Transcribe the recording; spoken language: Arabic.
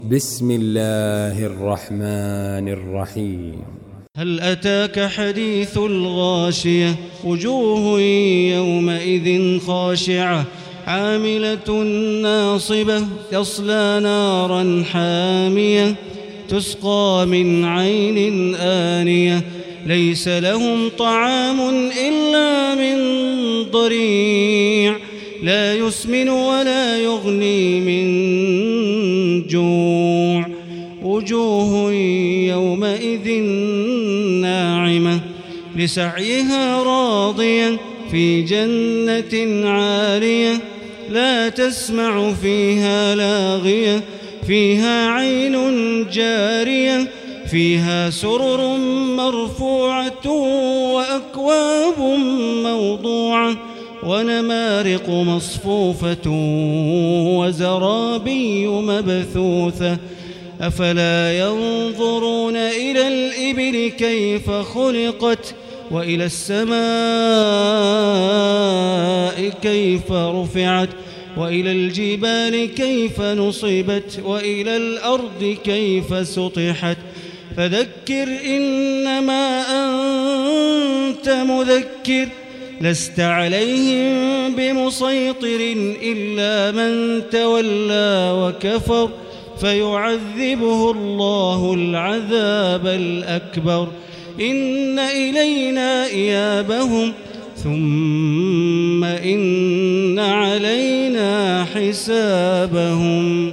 بسم الله الرحمن الرحيم. هل أتاك حديث الغاشية وجوه يومئذ خاشعة عاملة ناصبة تصلى نارا حامية تسقى من عين آنية ليس لهم طعام إلا من ضريع لا يسمن ولا يغني من جوع وجوه يومئذ ناعمة لسعيها راضية في جنة عالية لا تسمع فيها لاغية فيها عين جارية فيها سرر مرفوعة وأكواب موضوعة ونمارق مصفوفة وزرابي مبثوثة أفلا ينظرون إلى الإبل كيف خلقت وإلى السماء كيف رفعت وإلى الجبال كيف نصبت وإلى الأرض كيف سطحت فذكر إنما أنت مذكر لست عليهم بمسيطر إلا من تولى وكفر فيعذبه الله العذاب الأكبر إن إلينا إيابهم ثم إن علينا حسابهم.